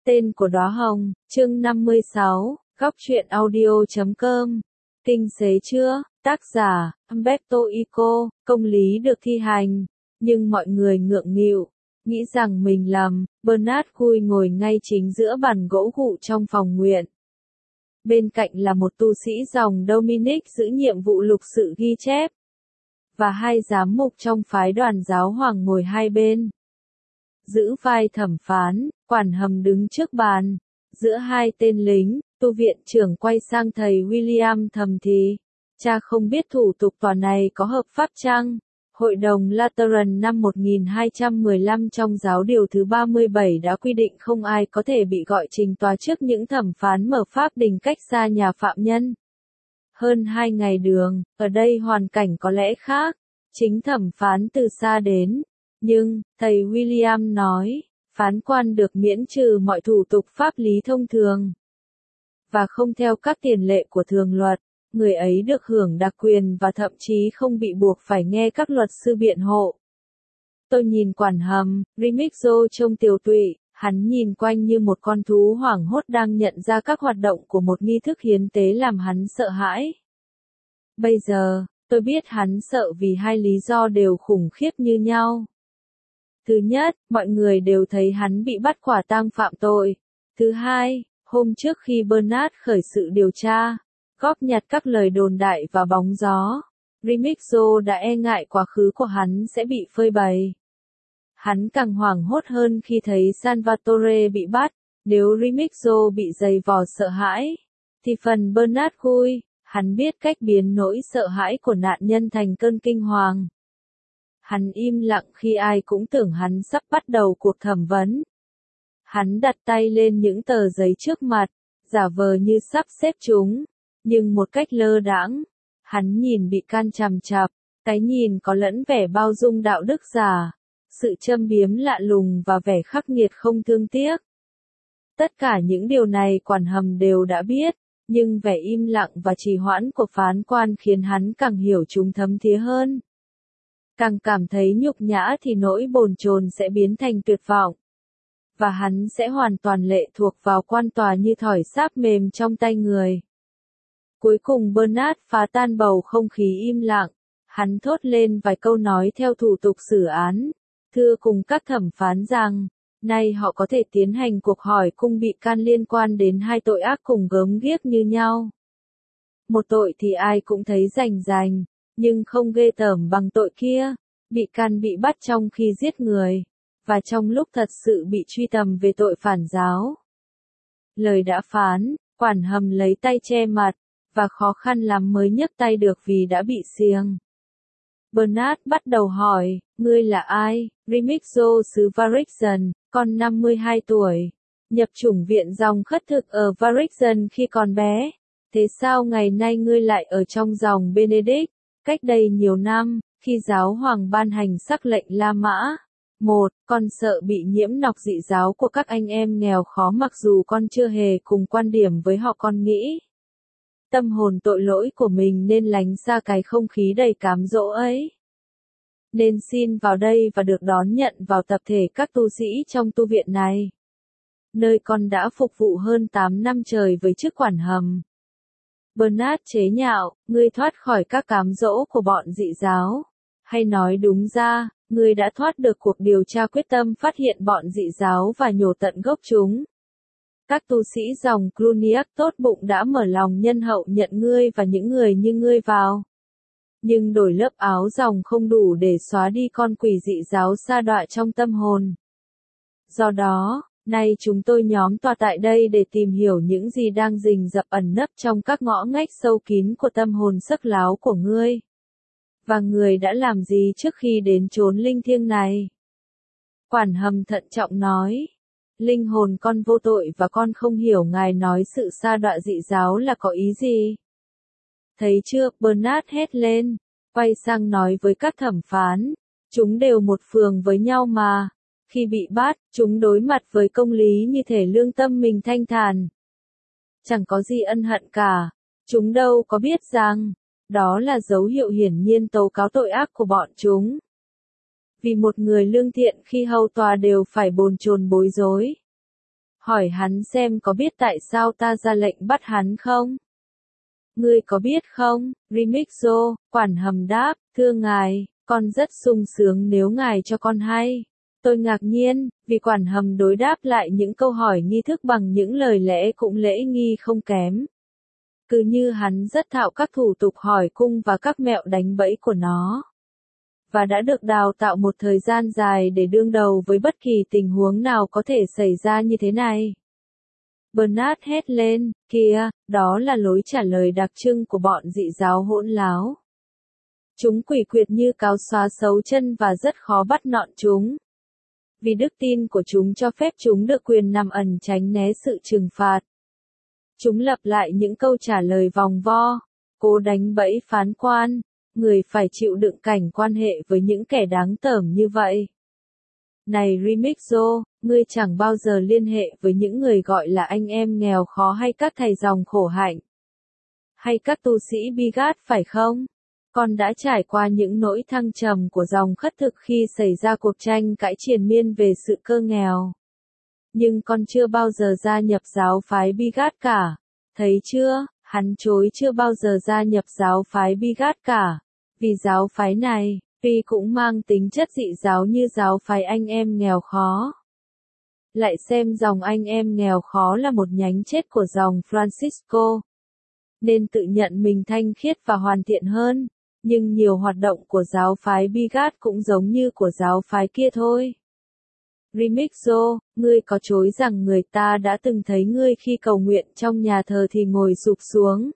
Tên của đóa hồng, chương 56, góc truyện audio.com. Kinh xế chưa, tác giả, Umberto Eco, công lý được thi hành, nhưng mọi người ngượng nghịu, nghĩ rằng mình lầm. Bernard Cui ngồi ngay chính giữa bàn gỗ gụ trong phòng nguyện. Bên cạnh là một tu sĩ dòng Dominic giữ nhiệm vụ lục sự ghi chép, và hai giám mục trong phái đoàn giáo hoàng ngồi hai bên. Giữ vai thẩm phán, quản hầm đứng trước bàn, giữa hai tên lính. Tu viện trưởng quay sang thầy William thầm thì, cha không biết thủ tục tòa này có hợp pháp chăng? Hội đồng Lateran năm 1215 trong giáo điều thứ 37 đã quy định không ai có thể bị gọi trình tòa trước những thẩm phán mở pháp đình cách xa nhà phạm nhân. Hơn 2 ngày đường, ở đây hoàn cảnh có lẽ khác, chính thẩm phán từ xa đến. Nhưng, thầy William nói, phán quan được miễn trừ mọi thủ tục pháp lý thông thường, và không theo các tiền lệ của thường luật, người ấy được hưởng đặc quyền và thậm chí không bị buộc phải nghe các luật sư biện hộ. Tôi nhìn quản hầm, Remigio trông tiều tụy, hắn nhìn quanh như một con thú hoảng hốt đang nhận ra các hoạt động của một nghi thức hiến tế làm hắn sợ hãi. Bây giờ, tôi biết hắn sợ vì hai lý do đều khủng khiếp như nhau. Thứ nhất, mọi người đều thấy hắn bị bắt quả tang phạm tội. Thứ hai, hôm trước khi Bernard khởi sự điều tra, góp nhặt các lời đồn đại và bóng gió, Remigio đã e ngại quá khứ của hắn sẽ bị phơi bày. Hắn càng hoảng hốt hơn khi thấy Salvatore bị bắt. Nếu Remigio bị dày vò sợ hãi, thì phần Bernard Cui, hắn biết cách biến nỗi sợ hãi của nạn nhân thành cơn kinh hoàng. Hắn im lặng khi ai cũng tưởng hắn sắp bắt đầu cuộc thẩm vấn. Hắn đặt tay lên những tờ giấy trước mặt, giả vờ như sắp xếp chúng, nhưng một cách lơ đãng. Hắn nhìn bị can chằm chằm, cái nhìn có lẫn vẻ bao dung đạo đức giả, sự châm biếm lạ lùng và vẻ khắc nghiệt không thương tiếc. Tất cả những điều này quản hầm đều đã biết, nhưng vẻ im lặng và trì hoãn của phán quan khiến hắn càng hiểu chúng thấm thía hơn. Càng cảm thấy nhục nhã thì nỗi bồn chồn sẽ biến thành tuyệt vọng. Và hắn sẽ hoàn toàn lệ thuộc vào quan tòa như thỏi sáp mềm trong tay người. Cuối cùng Bernard phá tan bầu không khí im lặng. Hắn thốt lên vài câu nói theo thủ tục xử án. Thưa cùng các thẩm phán rằng, nay họ có thể tiến hành cuộc hỏi cung bị can liên quan đến hai tội ác cùng gớm ghiếc như nhau. Một tội thì ai cũng thấy rành rành, nhưng không ghê tởm bằng tội kia. Bị can bị bắt trong khi giết người, và trong lúc thật sự bị truy tầm về tội phản giáo. Lời đã phán, quản hầm lấy tay che mặt, và khó khăn lắm mới nhấc tay được vì đã bị xiềng. Bernard bắt đầu hỏi, ngươi là ai? Remigio xứ Varixen, con 52 tuổi, nhập chủng viện dòng khất thực ở Varixen khi còn bé. Thế sao ngày nay ngươi lại ở trong dòng Benedict? Cách đây nhiều năm, khi giáo hoàng ban hành sắc lệnh La Mã. 1. Con sợ bị nhiễm nọc dị giáo của các anh em nghèo khó mặc dù con chưa hề cùng quan điểm với họ. Con nghĩ tâm hồn tội lỗi của mình nên lánh xa cái không khí đầy cám dỗ ấy. Nên xin vào đây và được đón nhận vào tập thể các tu sĩ trong tu viện này, nơi con đã phục vụ hơn 8 năm trời với chức quản hầm. Bernard chế nhạo, ngươi thoát khỏi các cám dỗ của bọn dị giáo. Hay nói đúng ra, ngươi đã thoát được cuộc điều tra quyết tâm phát hiện bọn dị giáo và nhổ tận gốc chúng. Các tu sĩ dòng Cluniac tốt bụng đã mở lòng nhân hậu nhận ngươi và những người như ngươi vào. Nhưng đổi lớp áo dòng không đủ để xóa đi con quỷ dị giáo sa đọa trong tâm hồn. Do đó, nay chúng tôi nhóm tòa tại đây để tìm hiểu những gì đang rình rập ẩn nấp trong các ngõ ngách sâu kín của tâm hồn sắc láo của ngươi. Và người đã làm gì trước khi đến chốn linh thiêng này? Quản hầm thận trọng nói. Linh hồn con vô tội và con không hiểu ngài nói sự sa đọa dị giáo là có ý gì. Thấy chưa, Bernard hét lên, quay sang nói với các thẩm phán. Chúng đều một phường với nhau mà. Khi bị bắt, chúng đối mặt với công lý như thể lương tâm mình thanh thản. Chẳng có gì ân hận cả. Chúng đâu có biết rằng, đó là dấu hiệu hiển nhiên tố cáo tội ác của bọn chúng. Vì một người lương thiện khi hầu tòa đều phải bồn chồn bối rối. hỏi hắn xem có biết tại sao ta ra lệnh bắt hắn không? Ngươi có biết không? Remixo, quản hầm đáp, thưa ngài, con rất sung sướng nếu ngài cho con hay. Tôi ngạc nhiên, vì quản hầm đối đáp lại những câu hỏi nghi thức bằng những lời lẽ cũng lễ nghi không kém. Cứ như hắn rất thạo các thủ tục hỏi cung và các mẹo đánh bẫy của nó. Và đã được đào tạo một thời gian dài để đương đầu với bất kỳ tình huống nào có thể xảy ra như thế này. Bernard hét lên, kìa, đó là lối trả lời đặc trưng của bọn dị giáo hỗn láo. Chúng quỷ quyệt như cáo xóa xấu chân và rất khó bắt nọn chúng. Vì đức tin của chúng cho phép chúng được quyền nằm ẩn tránh né sự trừng phạt. Chúng lặp lại những câu trả lời vòng vo, cố đánh bẫy phán quan, người phải chịu đựng cảnh quan hệ với những kẻ đáng tởm như vậy. Này Remixo, ngươi chẳng bao giờ liên hệ với những người gọi là anh em nghèo khó hay các thầy dòng khổ hạnh. Hay các tu sĩ Bigat phải không? Con đã trải qua những nỗi thăng trầm của dòng khất thực khi xảy ra cuộc tranh cãi triền miên về sự cơ nghèo. Nhưng con chưa bao giờ gia nhập giáo phái Bigat cả. Thấy chưa, hắn chối chưa bao giờ gia nhập giáo phái Bigat cả. Vì giáo phái này, tuy cũng mang tính chất dị giáo như giáo phái anh em nghèo khó. Lại xem dòng anh em nghèo khó là một nhánh chết của dòng Francisco. Nên tự nhận mình thanh khiết và hoàn thiện hơn. Nhưng nhiều hoạt động của giáo phái Bigat cũng giống như của giáo phái kia thôi. Remixo, ngươi có chối rằng người ta đã từng thấy ngươi khi cầu nguyện trong nhà thờ thì ngồi sụp xuống,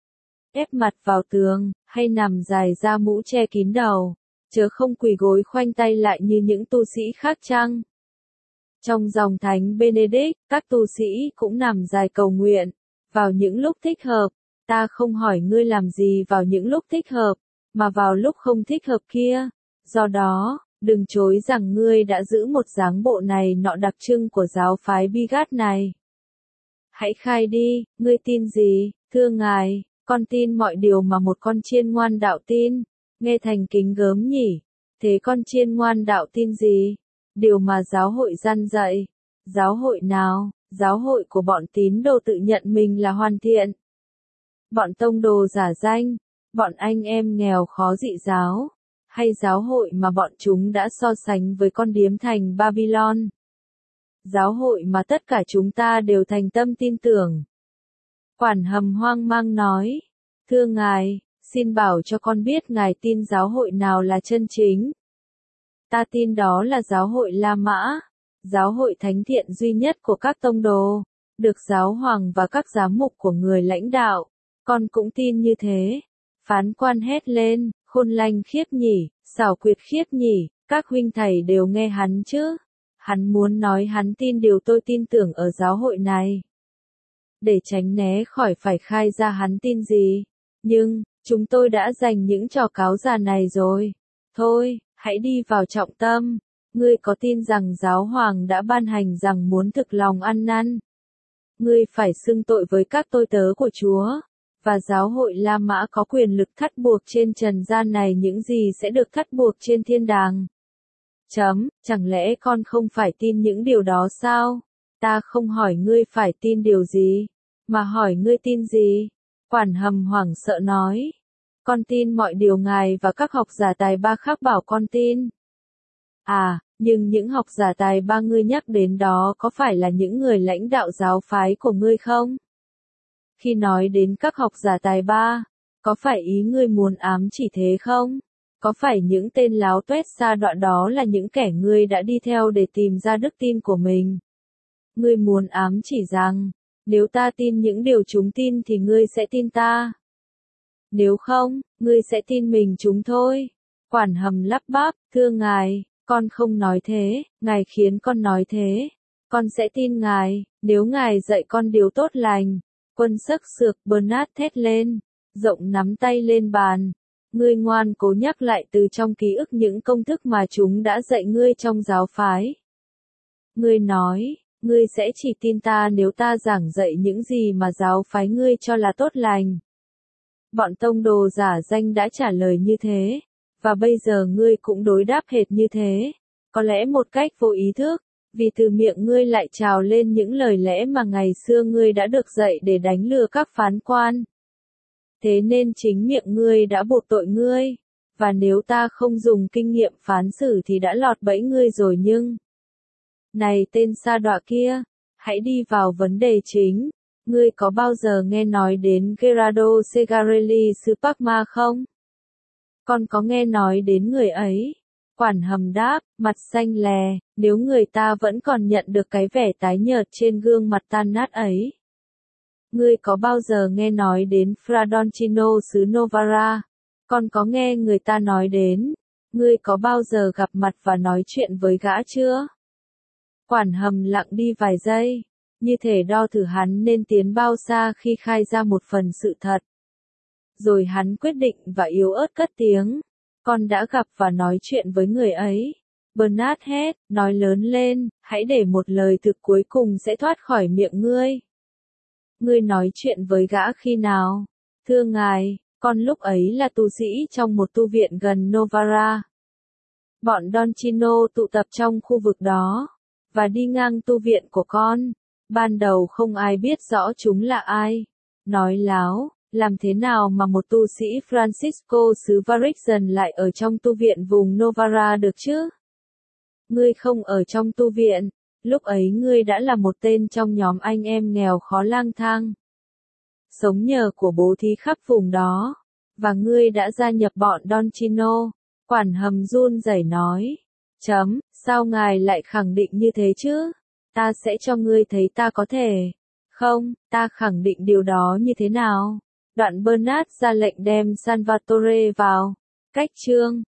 ép mặt vào tường, hay nằm dài ra mũ che kín đầu, chớ không quỳ gối khoanh tay lại như những tu sĩ khác chăng? Trong dòng thánh Benedict, các tu sĩ cũng nằm dài cầu nguyện, vào những lúc thích hợp. Ta không hỏi ngươi làm gì vào những lúc thích hợp, mà vào lúc không thích hợp kia. Do đó, đừng chối rằng ngươi đã giữ một dáng bộ này nọ đặc trưng của giáo phái Bigat này. Hãy khai đi, ngươi tin gì, thưa ngài? Con tin mọi điều mà một con chiên ngoan đạo tin. Nghe thành kính gớm nhỉ? Thế con chiên ngoan đạo tin gì? Điều mà giáo hội răn dạy. Giáo hội nào? Giáo hội của bọn tín đồ tự nhận mình là hoàn thiện. Bọn tông đồ giả danh. Bọn anh em nghèo khó dị giáo. Hay giáo hội mà bọn chúng đã so sánh với con điếm thành Babylon. Giáo hội mà tất cả chúng ta đều thành tâm tin tưởng. Quản hầm hoang mang nói, thưa ngài, xin bảo cho con biết ngài tin giáo hội nào là chân chính. Ta tin đó là giáo hội La Mã, giáo hội thánh thiện duy nhất của các tông đồ, được giáo hoàng và các giám mục của người lãnh đạo. Con cũng tin như thế. Phán quan hét lên, khôn lanh khiếp nhỉ, xảo quyệt khiếp nhỉ, các huynh thầy đều nghe hắn chứ. Hắn muốn nói hắn tin điều tôi tin tưởng ở giáo hội này. Để tránh né khỏi phải khai ra hắn tin gì. Nhưng, chúng tôi đã dành những trò cáo già này rồi. Thôi, hãy đi vào trọng tâm. Ngươi có tin rằng giáo hoàng đã ban hành rằng muốn thực lòng ăn năn? Ngươi phải xưng tội với các tôi tớ của Chúa. Và giáo hội La Mã có quyền lực thắt buộc trên trần gian này những gì sẽ được thắt buộc trên thiên đàng. Chẳng lẽ con không phải tin những điều đó sao? Ta không hỏi ngươi phải tin điều gì, mà hỏi ngươi tin gì? Quản hầm hoảng sợ nói. Con tin mọi điều ngài và các học giả tài ba khác bảo con tin. À, nhưng những học giả tài ba ngươi nhắc đến đó có phải là những người lãnh đạo giáo phái của ngươi không? Khi nói đến các học giả tài ba, có phải ý ngươi muốn ám chỉ thế không? Có phải những tên láo tuét xa đoạn đó là những kẻ ngươi đã đi theo để tìm ra đức tin của mình? Ngươi muốn ám chỉ rằng, nếu ta tin những điều chúng tin thì ngươi sẽ tin ta. Nếu không, ngươi sẽ tin mình chúng thôi. Quản hầm lắp bắp, thưa ngài, con không nói thế, ngài khiến con nói thế. Con sẽ tin ngài, nếu ngài dạy con điều tốt lành. Quân sắc sược Bernard thét lên, rộng nắm tay lên bàn. Ngươi ngoan cố nhắc lại từ trong ký ức những công thức mà chúng đã dạy ngươi trong giáo phái. Ngươi nói, ngươi sẽ chỉ tin ta nếu ta giảng dạy những gì mà giáo phái ngươi cho là tốt lành. Bọn tông đồ giả danh đã trả lời như thế, và bây giờ ngươi cũng đối đáp hệt như thế, có lẽ một cách vô ý thức, Vì từ miệng ngươi lại trào lên những lời lẽ mà ngày xưa ngươi đã được dạy để đánh lừa các phán quan. Thế nên chính miệng ngươi đã buộc tội ngươi, và nếu ta không dùng kinh nghiệm phán xử thì đã lọt bẫy ngươi rồi nhưng... Này tên sa đọa kia, hãy đi vào vấn đề chính. Ngươi có bao giờ nghe nói đến Gerardo Segarelli xứ Parma không? Con có nghe nói đến người ấy? Quản hầm đáp, mặt xanh lè, nếu người ta vẫn còn nhận được cái vẻ tái nhợt trên gương mặt tan nát ấy. Ngươi có bao giờ nghe nói đến Fra Doncino xứ Novara? Con có nghe người ta nói đến. Ngươi có bao giờ gặp mặt và nói chuyện với gã chưa? Quản hầm lặng đi vài giây, như thể đo thử hắn nên tiến bao xa khi khai ra một phần sự thật. Rồi hắn quyết định và yếu ớt cất tiếng. Con đã gặp và nói chuyện với người ấy. Bernard hét, nói lớn lên, hãy để một lời thực cuối cùng sẽ thoát khỏi miệng ngươi. Ngươi nói chuyện với gã khi nào? Thưa ngài, con lúc ấy là tu sĩ trong một tu viện gần Novara. Bọn Doncino tụ tập trong khu vực đó, và đi ngang tu viện của con. Ban đầu không ai biết rõ chúng là ai. Nói láo, làm thế nào mà một tu sĩ Francisco xứ Varixen lại ở trong tu viện vùng Novara được chứ? Ngươi không ở trong tu viện, lúc ấy ngươi đã là một tên trong nhóm anh em nghèo khó lang thang. Sống nhờ của bố thí khắp vùng đó, và ngươi đã gia nhập bọn Doncino. Quản hầm run rẩy nói. Sao ngài lại khẳng định như thế chứ? Ta sẽ cho ngươi thấy ta có thể. Không, ta khẳng định điều đó như thế nào? Đoạn Bernard ra lệnh đem Salvatore vào. Cách chương